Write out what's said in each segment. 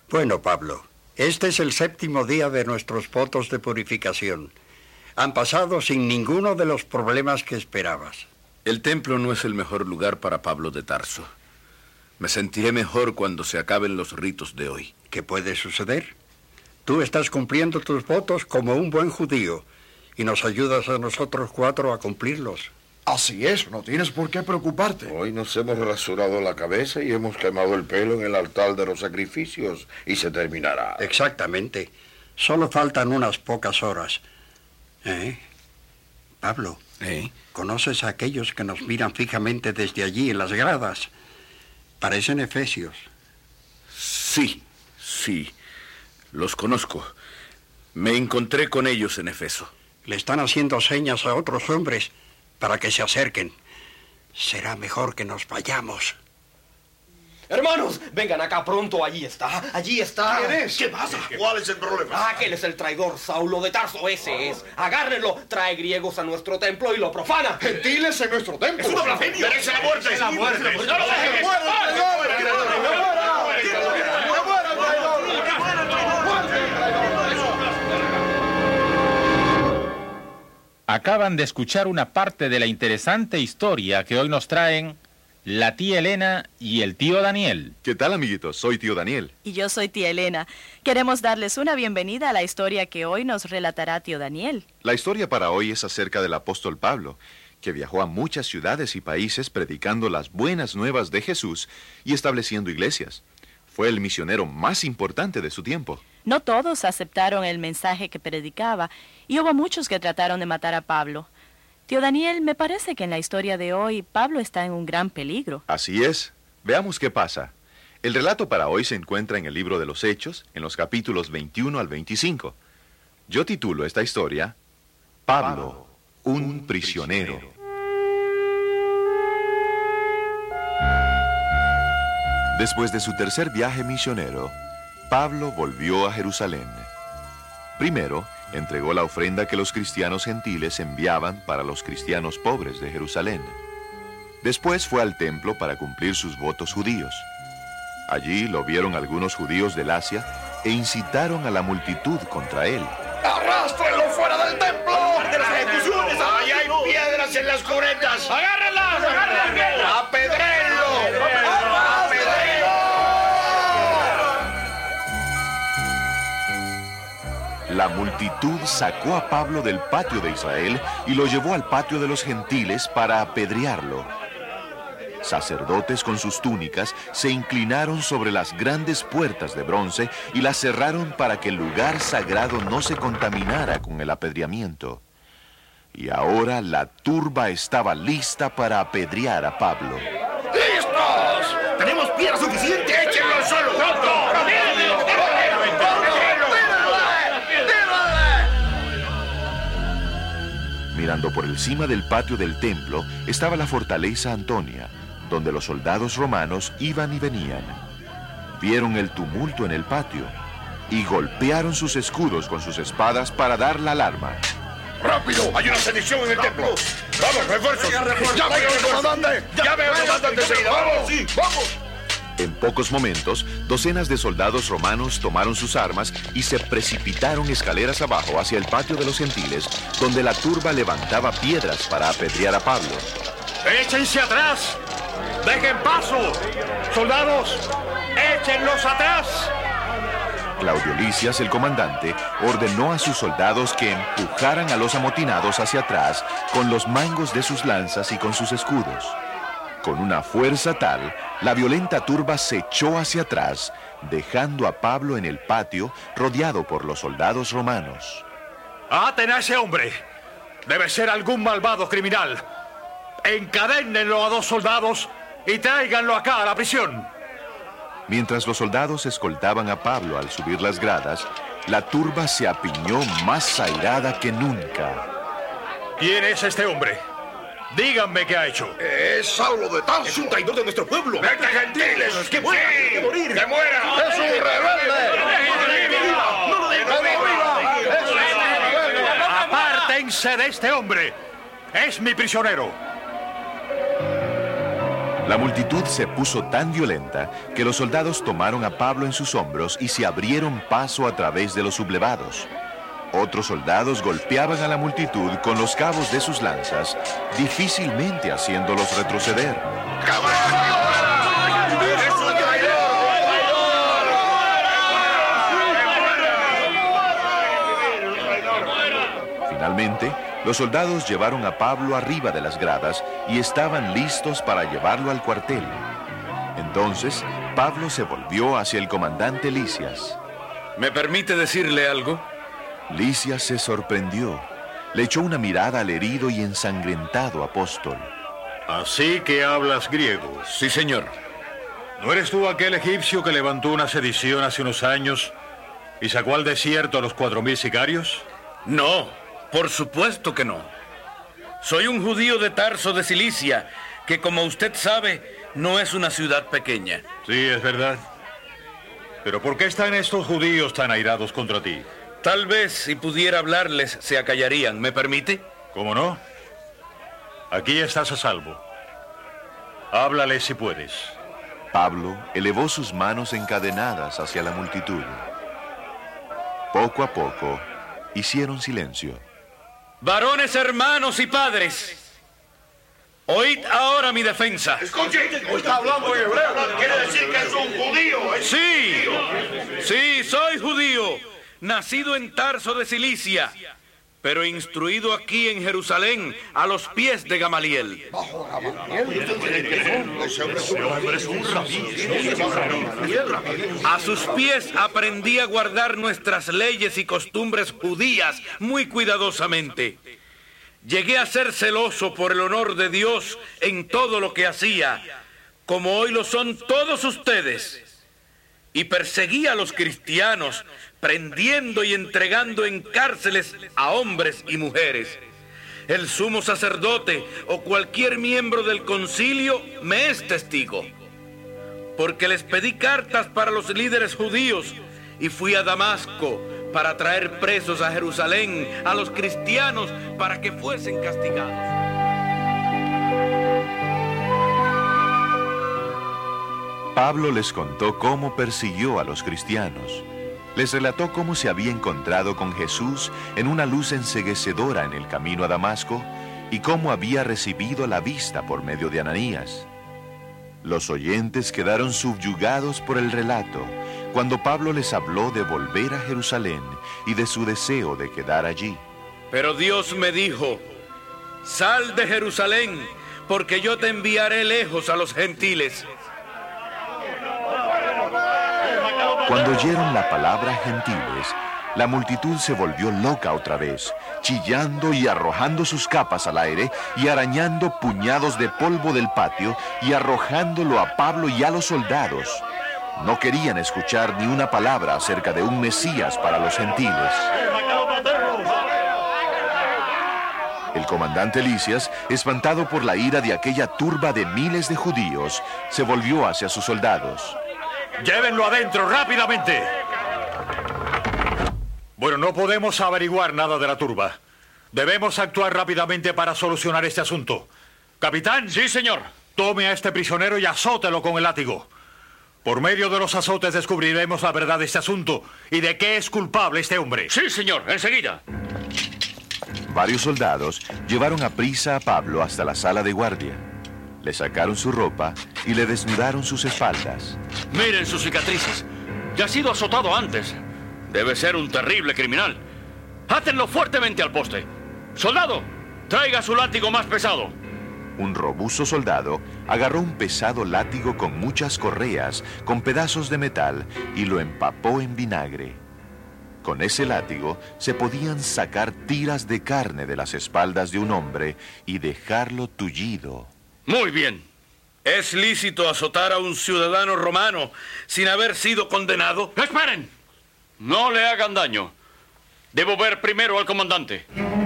Bueno, Pablo, este es el 7º día de nuestros votos de purificación. Han pasado sin ninguno de los problemas que esperabas. El templo no es el mejor lugar para Pablo de Tarso. Me sentiré mejor cuando se acaben los ritos de hoy. ¿Qué puede suceder? Tú estás cumpliendo tus votos como un buen judío y nos ayudas a nosotros 4 a cumplirlos. Así es, no tienes por qué preocuparte. Hoy nos hemos rasurado la cabeza y hemos quemado el pelo en el altar de los sacrificios y se terminará. Exactamente. Solo faltan unas pocas horas. Pablo, ¿conoces a aquellos que nos miran fijamente desde allí en las gradas? Parecen efesios. Sí, los conozco. Me encontré con ellos en Efeso. Le están haciendo señas a otros hombres para que se acerquen. Será mejor que nos vayamos. Hermanos, vengan acá pronto. Allí está. ¿Quién es? ¿Qué pasa? ¿Cuál es el problema? Aquel es el traidor Saulo de Tarso, ese es. Agárrenlo, trae griegos a nuestro templo y lo profana. Gentiles en nuestro templo. ¡Es una blasfemia! ¡Merece la muerte! ¡La muerte! ¡No lo dejen! Acaban de escuchar una parte de la interesante historia que hoy nos traen la tía Elena y el tío Daniel. ¿Qué tal, amiguitos? Soy tío Daniel. Y yo soy tía Elena. Queremos darles una bienvenida a la historia que hoy nos relatará tío Daniel. La historia para hoy es acerca del apóstol Pablo, que viajó a muchas ciudades y países predicando las buenas nuevas de Jesús y estableciendo iglesias. Fue el misionero más importante de su tiempo. No todos aceptaron el mensaje que predicaba y hubo muchos que trataron de matar a Pablo. Tío Daniel, me parece que en la historia de hoy Pablo está en un gran peligro. Así es. Veamos qué pasa. El relato para hoy se encuentra en el libro de los Hechos, en los capítulos 21 al 25. Yo titulo esta historia, Pablo, un prisionero. Después de su tercer viaje misionero, Pablo volvió a Jerusalén. Primero, entregó la ofrenda que los cristianos gentiles enviaban para los cristianos pobres de Jerusalén. Después fue al templo para cumplir sus votos judíos. Allí lo vieron algunos judíos del Asia e incitaron a la multitud contra él. ¡Arrástrenlo fuera del templo! ¡De las ejecuciones! ¡Ahí hay piedras en las cunetas! ¡Agárrenlas! ¡Agárrenlas! ¡Apedréenlo! La multitud sacó a Pablo del patio de Israel y lo llevó al patio de los gentiles para apedrearlo. Sacerdotes con sus túnicas se inclinaron sobre las grandes puertas de bronce y las cerraron para que el lugar sagrado no se contaminara con el apedreamiento. Y ahora la turba estaba lista para apedrear a Pablo. ¡Listos! ¡Tenemos piedra suficiente! ¡Échenlo al suelo! ¡Pronto! Mirando por encima del patio del templo estaba la fortaleza Antonia, donde los soldados romanos iban y venían. Vieron el tumulto en el patio y golpearon sus escudos con sus espadas para dar la alarma. ¡Rápido! ¡Hay una sedición en el templo! ¡Vamos, refuerzos! ¡Ya veo al comandante! ¡Ya veo al comandante enseguida! ¡Vamos! ¡Sí, vamos! En pocos momentos, docenas de soldados romanos tomaron sus armas y se precipitaron escaleras abajo hacia el patio de los gentiles, donde la turba levantaba piedras para apedrear a Pablo. ¡Échense atrás! ¡Dejen paso! ¡Soldados! ¡Échenlos atrás! Claudio Lisias, el comandante, ordenó a sus soldados que empujaran a los amotinados hacia atrás con los mangos de sus lanzas y con sus escudos. Con una fuerza tal, la violenta turba se echó hacia atrás, dejando a Pablo en el patio rodeado por los soldados romanos. ¡Aten a ese hombre! Debe ser algún malvado criminal. Encadénnenlo a 2 soldados y tráiganlo acá a la prisión. Mientras los soldados escoltaban a Pablo al subir las gradas, la turba se apiñó más airada que nunca. ¿Quién es este hombre? Díganme qué ha hecho. Es Saulo de Tarso. Es un traidor de nuestro pueblo. ¡Vete, gentiles! ¡Que muera! Sí. ¡Que morir! ¡Que muera! ¡Es un rebelde! ¡Apártense de este hombre! ¡Es mi prisionero! La multitud se puso tan violenta que los soldados tomaron a Pablo en sus hombros y se abrieron paso a través de los sublevados. Otros soldados golpeaban a la multitud con los cabos de sus lanzas, difícilmente haciéndolos retroceder. Finalmente, los soldados llevaron a Pablo arriba de las gradas y estaban listos para llevarlo al cuartel. Entonces, Pablo se volvió hacia el comandante Lisias. ¿Me permite decirle algo? Lisias se sorprendió. Le echó una mirada al herido y ensangrentado apóstol. Así que hablas griego. Sí, señor. ¿No eres tú aquel egipcio que levantó una sedición hace unos años y sacó al desierto a los 4.000 sicarios? No, por supuesto que no. Soy un judío de Tarso de Cilicia, que como usted sabe, no es una ciudad pequeña. Sí, es verdad. Pero ¿por qué están estos judíos tan airados contra ti? Tal vez si pudiera hablarles se acallarían. ¿Me permite? ¿Cómo no? Aquí estás a salvo. Háblales si puedes. Pablo elevó sus manos encadenadas hacia la multitud. Poco a poco, hicieron silencio. Varones, hermanos y padres, oíd ahora mi defensa. Escuche, está hablando en hebreo. Quiere decir que es un judío. Sí, soy judío, nacido en Tarso de Cilicia, pero instruido aquí en Jerusalén a los pies de Gamaliel. A sus pies aprendí a guardar nuestras leyes y costumbres judías muy cuidadosamente. Llegué a ser celoso por el honor de Dios en todo lo que hacía, como hoy lo son todos ustedes. Y perseguí a los cristianos, prendiendo y entregando en cárceles a hombres y mujeres. El sumo sacerdote o cualquier miembro del concilio me es testigo, porque les pedí cartas para los líderes judíos y fui a Damasco para traer presos a Jerusalén a los cristianos para que fuesen castigados. Pablo les contó cómo persiguió a los cristianos. Les relató cómo se había encontrado con Jesús en una luz enceguecedora en el camino a Damasco y cómo había recibido la vista por medio de Ananías. Los oyentes quedaron subyugados por el relato cuando Pablo les habló de volver a Jerusalén y de su deseo de quedar allí. Pero Dios me dijo: sal de Jerusalén, porque yo te enviaré lejos a los gentiles. Cuando oyeron la palabra gentiles, la multitud se volvió loca otra vez, chillando y arrojando sus capas al aire y arañando puñados de polvo del patio y arrojándolo a Pablo y a los soldados. No querían escuchar ni una palabra acerca de un Mesías para los gentiles. El comandante Lisias, espantado por la ira de aquella turba de miles de judíos, se volvió hacia sus soldados. ¡Llévenlo adentro, rápidamente! Bueno, no podemos averiguar nada de la turba. Debemos actuar rápidamente para solucionar este asunto. Capitán. Sí, señor. Tome a este prisionero y azótelo con el látigo. Por medio de los azotes descubriremos la verdad de este asunto y de qué es culpable este hombre. Sí, señor, enseguida. Varios soldados llevaron a prisa a Pablo hasta la sala de guardia. Le sacaron su ropa y le desnudaron sus espaldas. Miren sus cicatrices. Ya ha sido azotado antes. Debe ser un terrible criminal. Átenlo fuertemente al poste. Soldado, traiga su látigo más pesado. Un robusto soldado agarró un pesado látigo con muchas correas, con pedazos de metal, y lo empapó en vinagre. Con ese látigo se podían sacar tiras de carne de las espaldas de un hombre y dejarlo tullido. Muy bien. ¿Es lícito azotar a un ciudadano romano sin haber sido condenado? ¡Esperen! No le hagan daño. Debo ver primero al comandante.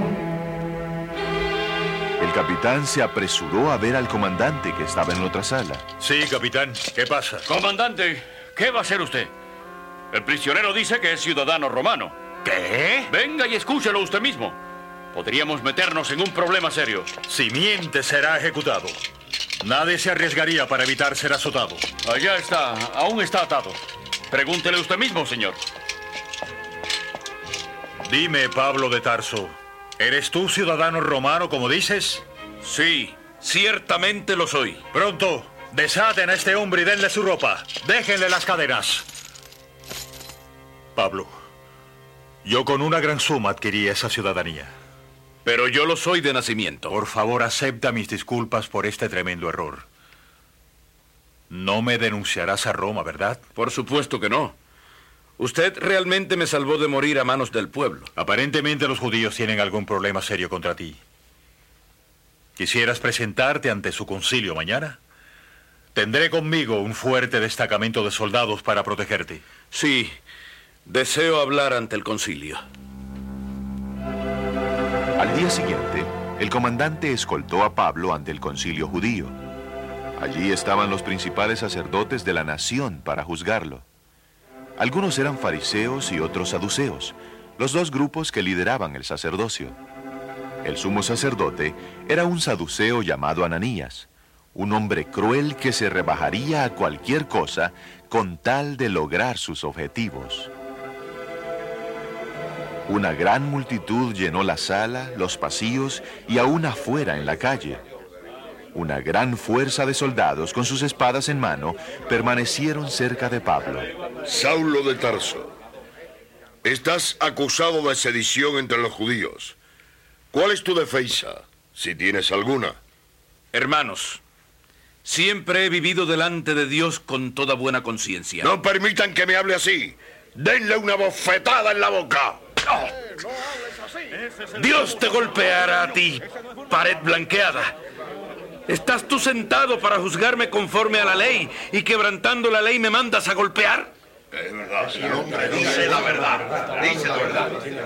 El capitán se apresuró a ver al comandante que estaba en otra sala. Sí, capitán. ¿Qué pasa? Comandante, ¿qué va a hacer usted? El prisionero dice que es ciudadano romano. ¿Qué? Venga y escúchelo usted mismo. Podríamos meternos en un problema serio. Si miente, será ejecutado. Nadie se arriesgaría para evitar ser azotado. Allá está, aún está atado. Pregúntele usted mismo, señor. Dime, Pablo de Tarso, ¿eres tú ciudadano romano, como dices? Sí, ciertamente lo soy. Pronto, desaten a este hombre y denle su ropa. Déjenle las cadenas. Pablo, yo con una gran suma adquirí esa ciudadanía. Pero yo lo soy de nacimiento. Por favor, acepta mis disculpas por este tremendo error. No me denunciarás a Roma, ¿verdad? Por supuesto que no. Usted realmente me salvó de morir a manos del pueblo. Aparentemente los judíos tienen algún problema serio contra ti. ¿Quisieras presentarte ante su concilio mañana? Tendré conmigo un fuerte destacamento de soldados para protegerte. Sí, deseo hablar ante el concilio. Al día siguiente, el comandante escoltó a Pablo ante el concilio judío. Allí estaban los principales sacerdotes de la nación para juzgarlo. Algunos eran fariseos y otros saduceos, los dos grupos que lideraban el sacerdocio. El sumo sacerdote era un saduceo llamado Ananías, un hombre cruel que se rebajaría a cualquier cosa con tal de lograr sus objetivos. Una gran multitud llenó la sala, los pasillos y aún afuera en la calle. Una gran fuerza de soldados con sus espadas en mano permanecieron cerca de Pablo. Saulo de Tarso, estás acusado de sedición entre los judíos. ¿Cuál es tu defensa, si tienes alguna? Hermanos, siempre he vivido delante de Dios con toda buena conciencia. No permitan que me hable así. Denle una bofetada en la boca. Dios te golpeará a ti, pared blanqueada. ¿Estás tú sentado para juzgarme conforme a la ley y quebrantando la ley me mandas a golpear? Es verdad, dice la verdad. Dice la verdad.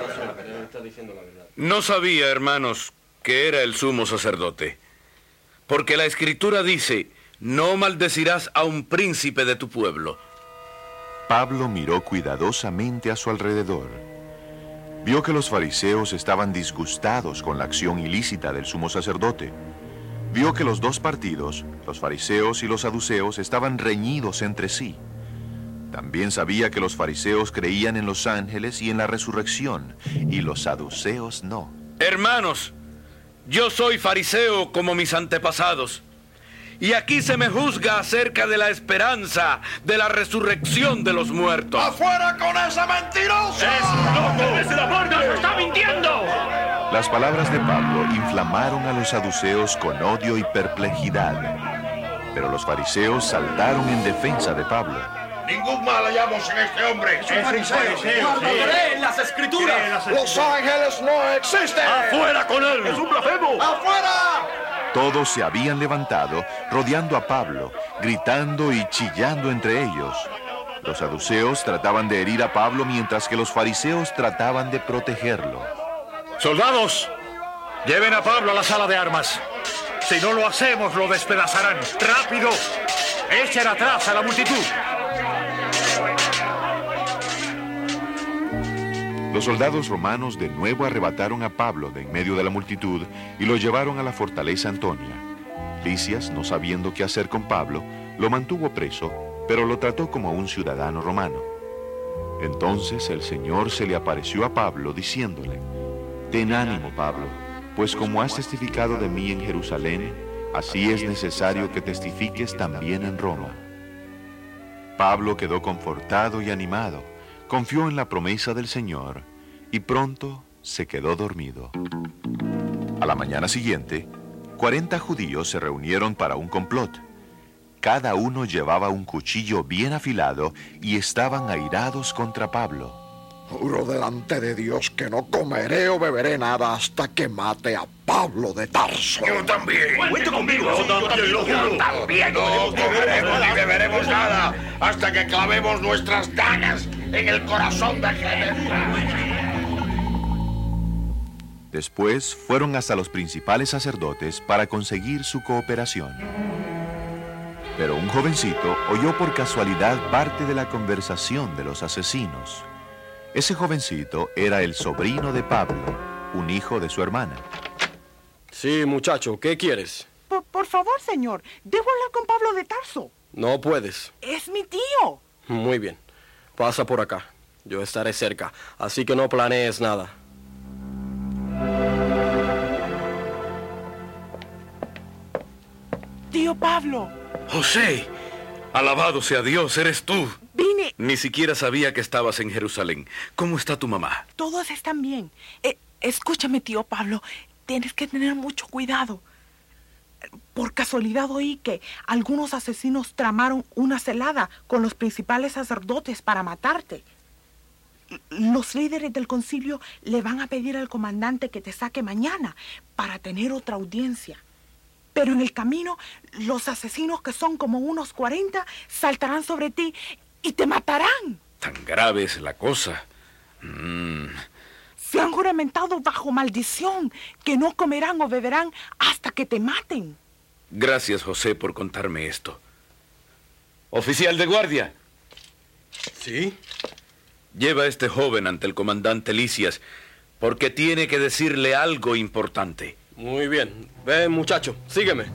No sabía, hermanos, que era el sumo sacerdote. Porque la Escritura dice, no maldecirás a un príncipe de tu pueblo. Pablo miró cuidadosamente a su alrededor. Vio que los fariseos estaban disgustados con la acción ilícita del sumo sacerdote. Vio que los dos partidos, los fariseos y los saduceos, estaban reñidos entre sí. También sabía que los fariseos creían en los ángeles y en la resurrección, y los saduceos no. Hermanos, yo soy fariseo como mis antepasados. Y aquí se me juzga acerca de la esperanza de la resurrección de los muertos. ¡Afuera con ese mentiroso! ¡Ese la borda! ¡Está mintiendo! Las palabras de Pablo inflamaron a los saduceos con odio y perplejidad. Pero los fariseos saltaron en defensa de Pablo. Ningún mal hallamos en este hombre. Es un fariseo. ¡Cree en las Escrituras! ¡Los ángeles no existen! ¡Afuera con él! ¡Es un blasfemo! ¡Afuera! Todos se habían levantado, rodeando a Pablo, gritando y chillando entre ellos. Los saduceos trataban de herir a Pablo mientras que los fariseos trataban de protegerlo. ¡Soldados! Lleven a Pablo a la sala de armas. Si no lo hacemos, lo despedazarán. ¡Rápido! ¡Echen atrás a la multitud! Los soldados romanos de nuevo arrebataron a Pablo de en medio de la multitud y lo llevaron a la fortaleza Antonia. Lisias, no sabiendo qué hacer con Pablo, lo mantuvo preso, pero lo trató como a un ciudadano romano. Entonces el Señor se le apareció a Pablo diciéndole: «Ten ánimo, Pablo, pues como has testificado de mí en Jerusalén, así es necesario que testifiques también en Roma». Pablo quedó confortado y animado, confió en la promesa del Señor y pronto se quedó dormido. A la mañana siguiente, 40 judíos se reunieron para un complot. Cada uno llevaba un cuchillo bien afilado y estaban airados contra Pablo. Juro delante de Dios que no comeré o beberé nada hasta que mate a Pablo de Tarso. Yo también. ¡Cuente conmigo! Yo también. No comeremos ni beberemos nada hasta que clavemos nuestras dagas en el corazón de Jesús. Después fueron hasta los principales sacerdotes para conseguir su cooperación. Pero un jovencito oyó por casualidad parte de la conversación de los asesinos. Ese jovencito era el sobrino de Pablo, un hijo de su hermana. Sí, muchacho, ¿qué quieres? ¿Por Por favor, señor, debo hablar con Pablo de Tarso. No puedes. Es mi tío. Muy bien. Pasa por acá. Yo estaré cerca, así que no planees nada. Tío Pablo. José, alabado sea Dios, eres tú. Vine. Ni siquiera sabía que estabas en Jerusalén. ¿Cómo está tu mamá? Todos están bien. Escúchame, tío Pablo. Tienes que tener mucho cuidado. Por casualidad oí que algunos asesinos tramaron una celada con los principales sacerdotes para matarte. Los líderes del concilio le van a pedir al comandante que te saque mañana para tener otra audiencia. Pero en el camino, los asesinos, que son como unos 40, saltarán sobre ti y te matarán. Tan grave es la cosa. Se han juramentado bajo maldición que no comerán o beberán hasta que te maten. Gracias, José, por contarme esto. Oficial de guardia. ¿Sí? Lleva a este joven ante el comandante Lisias, porque tiene que decirle algo importante. Muy bien. Ven, muchacho, sígueme.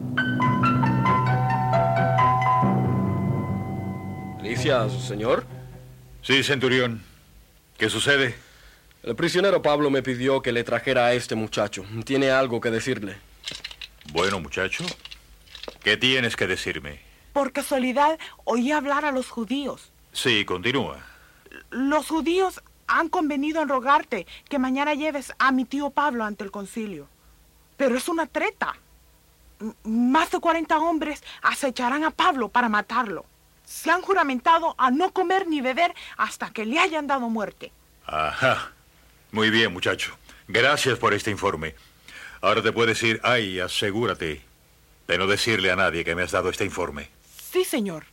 Lisias, señor. Sí, centurión. ¿Qué sucede? El prisionero Pablo me pidió que le trajera a este muchacho. Tiene algo que decirle. Bueno, muchacho, ¿qué tienes que decirme? Por casualidad, oí hablar a los judíos. Sí, continúa. Los judíos han convenido en rogarte que mañana lleves a mi tío Pablo ante el concilio. Pero es una treta. Más de 40 hombres acecharán a Pablo para matarlo. Se han juramentado a no comer ni beber hasta que le hayan dado muerte. Ajá. Muy bien, muchacho. Gracias por este informe. Ahora te puedes ir. Ay, asegúrate de no decirle a nadie que me has dado este informe. Sí, señor.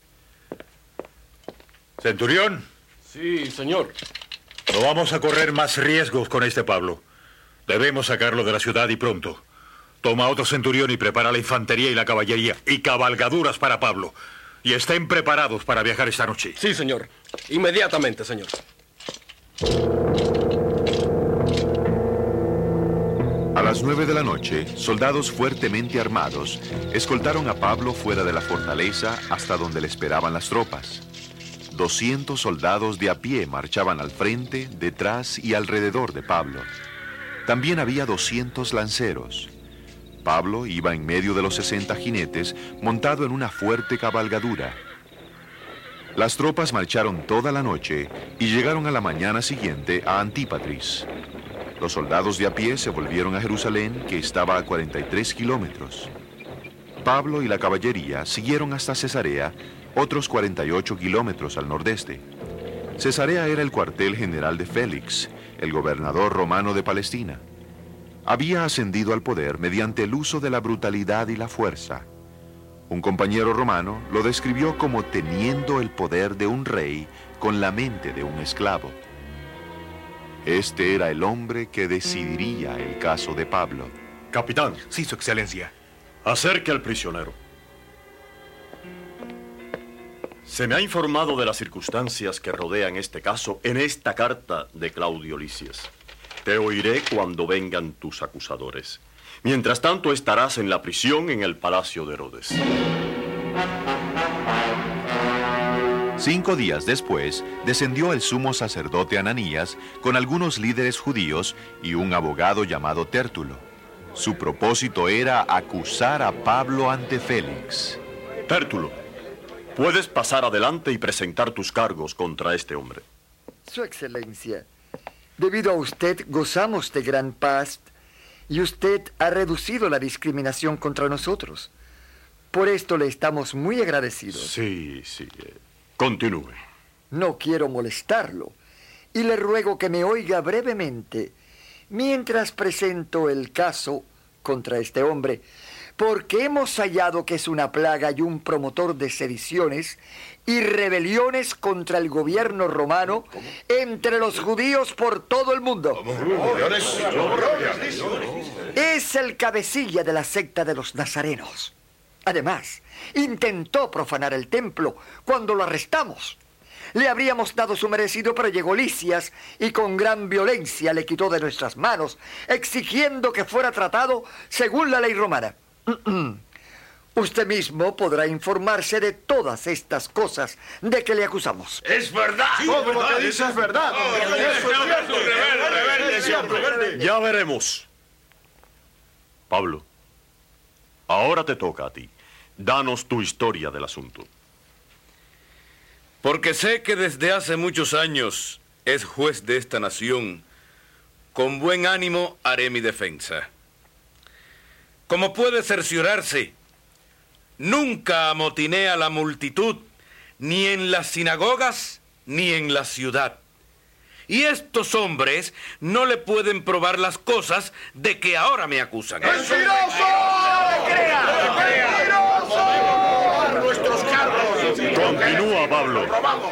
Centurión. Sí, señor. No vamos a correr más riesgos con este Pablo. Debemos sacarlo de la ciudad y pronto. Toma otro centurión y prepara la infantería y la caballería y cabalgaduras para Pablo. Y estén preparados para viajar esta noche. Sí, señor. Inmediatamente, señor. A las 9 de la noche, soldados fuertemente armados escoltaron a Pablo fuera de la fortaleza hasta donde le esperaban las tropas. 200 soldados de a pie marchaban al frente, detrás y alrededor de Pablo. También había 200 lanceros. Pablo iba en medio de los 60 jinetes, montado en una fuerte cabalgadura. Las tropas marcharon toda la noche y llegaron a la mañana siguiente a Antípatris. Los soldados de a pie se volvieron a Jerusalén, que estaba a 43 kilómetros. Pablo y la caballería siguieron hasta Cesarea, otros 48 kilómetros al nordeste. Cesarea era el cuartel general de Félix, el gobernador romano de Palestina. Había ascendido al poder mediante el uso de la brutalidad y la fuerza. Un compañero romano lo describió como teniendo el poder de un rey con la mente de un esclavo. Este era el hombre que decidiría el caso de Pablo. Capitán. Sí, su excelencia. Acerque al prisionero. Se me ha informado de las circunstancias que rodean este caso en esta carta de Claudio Lisias. Te oiré cuando vengan tus acusadores. Mientras tanto, estarás en la prisión en el palacio de Herodes. 5 días después, descendió el sumo sacerdote Ananías con algunos líderes judíos y un abogado llamado Tértulo. Su propósito era acusar a Pablo ante Félix. Tértulo, puedes pasar adelante y presentar tus cargos contra este hombre. Su excelencia, debido a usted gozamos de gran paz y usted ha reducido la discriminación contra nosotros. Por esto le estamos muy agradecidos. Sí. Continúe. No quiero molestarlo y le ruego que me oiga brevemente mientras presento el caso contra este hombre, porque hemos hallado que es una plaga y un promotor de sediciones y rebeliones contra el gobierno romano entre los judíos por todo el mundo. Es el cabecilla de la secta de los nazarenos. Además, intentó profanar el templo cuando lo arrestamos. Le habríamos dado su merecido, pero llegó Lisias y con gran violencia le quitó de nuestras manos, exigiendo que fuera tratado según la ley romana. Usted mismo podrá informarse de todas estas cosas de que le acusamos. ¡Es verdad! Todo lo que dice es verdad. Ya veremos. Pablo, ahora te toca a ti. Danos tu historia del asunto. Porque sé que desde hace muchos años es juez de esta nación, con buen ánimo haré mi defensa. Como puede cerciorarse, nunca amotiné a la multitud, ni en las sinagogas, ni en la ciudad. Y estos hombres no le pueden probar las cosas de que ahora me acusan. ¡Mentiroso! ¡Nuestros cargos! Continúa, Pablo.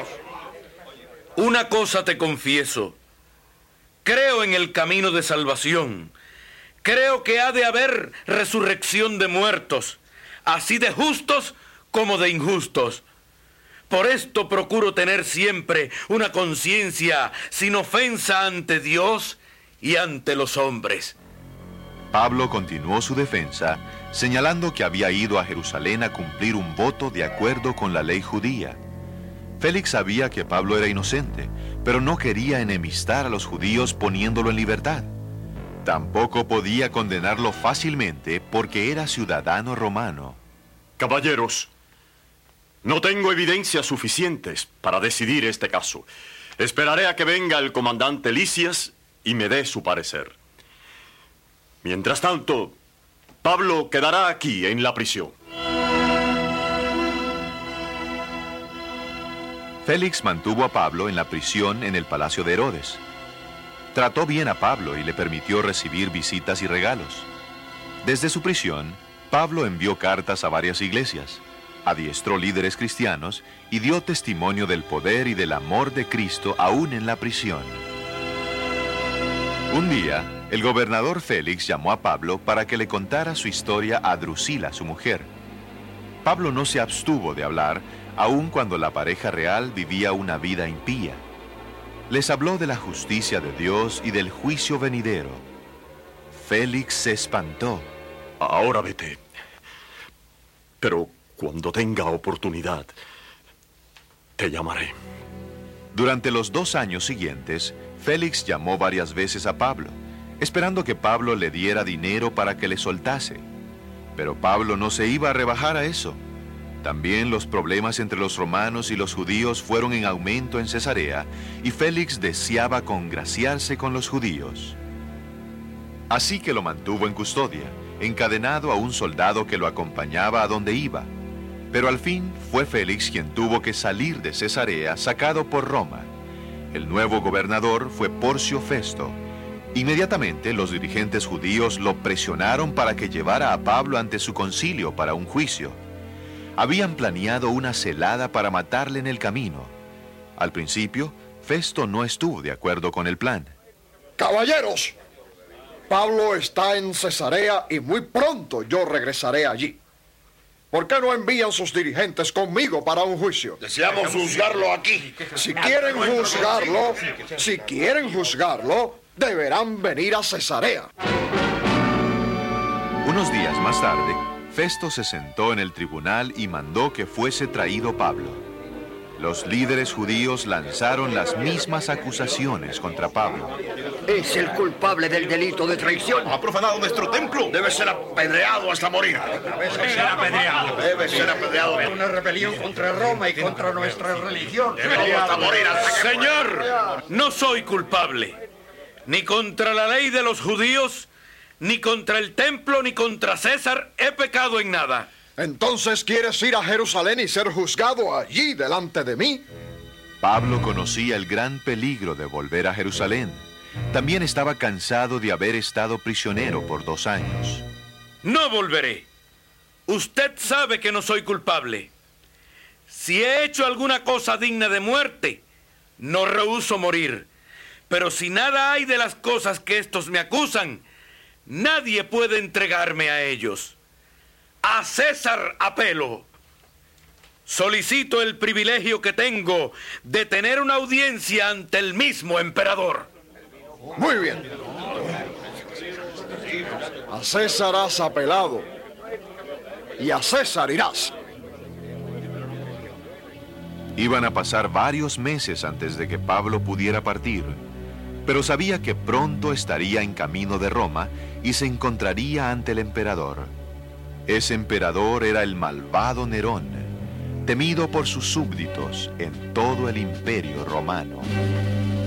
Una cosa te confieso. Creo en el camino de salvación. Creo que ha de haber resurrección de muertos, así de justos como de injustos. Por esto procuro tener siempre una conciencia sin ofensa ante Dios y ante los hombres. Pablo continuó su defensa, señalando que había ido a Jerusalén a cumplir un voto de acuerdo con la ley judía. Félix sabía que Pablo era inocente, pero no quería enemistar a los judíos poniéndolo en libertad. Tampoco podía condenarlo fácilmente porque era ciudadano romano. Caballeros, no tengo evidencias suficientes para decidir este caso. Esperaré a que venga el comandante Lisias y me dé su parecer. Mientras tanto, Pablo quedará aquí en la prisión. Félix mantuvo a Pablo en la prisión en el palacio de Herodes. Trató bien a Pablo y le permitió recibir visitas y regalos. Desde su prisión, Pablo envió cartas a varias iglesias, adiestró líderes cristianos y dio testimonio del poder y del amor de Cristo aún en la prisión. Un día, el gobernador Félix llamó a Pablo para que le contara su historia a Drusila, su mujer. Pablo no se abstuvo de hablar, aun cuando la pareja real vivía una vida impía. Les habló de la justicia de Dios y del juicio venidero. Félix se espantó. Ahora vete. Pero cuando tenga oportunidad, te llamaré. Durante los 2 años siguientes, Félix llamó varias veces a Pablo, esperando que Pablo le diera dinero para que le soltase. Pero Pablo no se iba a rebajar a eso. También los problemas entre los romanos y los judíos fueron en aumento en Cesarea, y Félix deseaba congraciarse con los judíos. Así que lo mantuvo en custodia, encadenado a un soldado que lo acompañaba a donde iba. Pero al fin fue Félix quien tuvo que salir de Cesarea, sacado por Roma. El nuevo gobernador fue Porcio Festo. Inmediatamente los dirigentes judíos lo presionaron para que llevara a Pablo ante su concilio para un juicio. Habían planeado una celada para matarle en el camino. Al principio, Festo no estuvo de acuerdo con el plan. Caballeros, Pablo está en Cesarea y muy pronto yo regresaré allí. ¿Por qué no envían sus dirigentes conmigo para un juicio? Deseamos juzgarlo aquí. Si quieren juzgarlo, deberán venir a Cesarea. Unos días más tarde, Festo se sentó en el tribunal y mandó que fuese traído Pablo. Los líderes judíos lanzaron las mismas acusaciones contra Pablo. Es el culpable del delito de traición. Ha profanado nuestro templo. Debe ser apedreado hasta morir. Debe ser apedreado. Una rebelión contra Roma y contra nuestra religión. Hasta morir. Señor, no soy culpable. Ni contra la ley de los judíos, ni contra el templo, ni contra César he pecado en nada. ¿Entonces quieres ir a Jerusalén y ser juzgado allí delante de mí? Pablo conocía el gran peligro de volver a Jerusalén. También estaba cansado de haber estado prisionero por 2 años. No volveré. Usted sabe que no soy culpable. Si he hecho alguna cosa digna de muerte, no rehúso morir. Pero si nada hay de las cosas que estos me acusan, nadie puede entregarme a ellos. A César apelo. Solicito el privilegio que tengo de tener una audiencia ante el mismo emperador. Muy bien. A César has apelado. y a César irás. Iban a pasar varios meses antes de que Pablo pudiera partir, pero sabía que pronto estaría en camino de Roma y se encontraría ante el emperador. Ese emperador era el malvado Nerón, temido por sus súbditos en todo el imperio romano.